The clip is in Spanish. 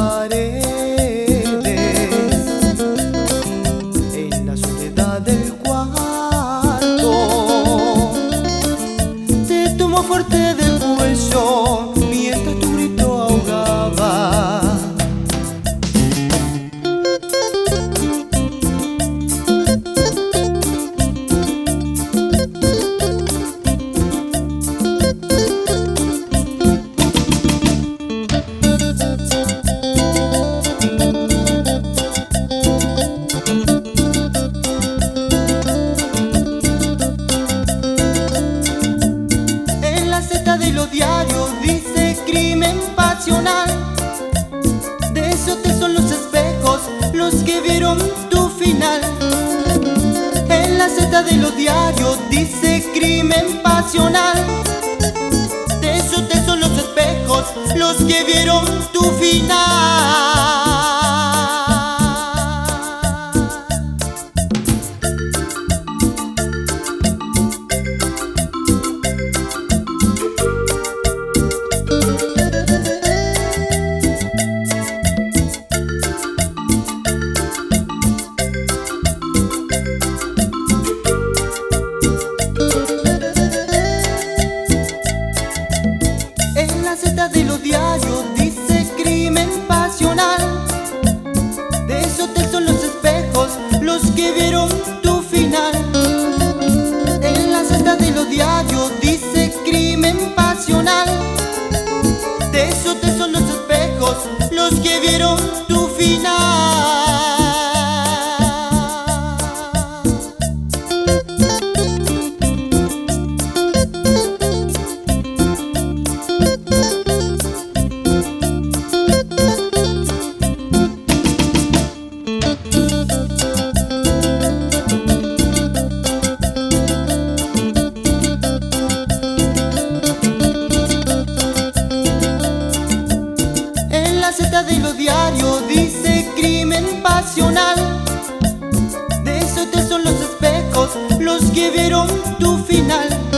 paredes, en la soledad del cuarto. Te tomo fuerte del cuello mientras tu grito ahogaba. De los diarios dice crimen pasional. De esos te son los espejos los que vieron tu final. En la Z de los diarios dice crimen pasional. De esos te son los espejos los que vieron tu final. De los diarios dice crimen pasional. De esos te son los espejos los que vieron tu final. En la Z de los diarios dice crimen pasional. De esos te son los espejos los que vieron tu final. La Z de los diarios dice crimen pasional. De esos te son los espejos los que vieron tu final.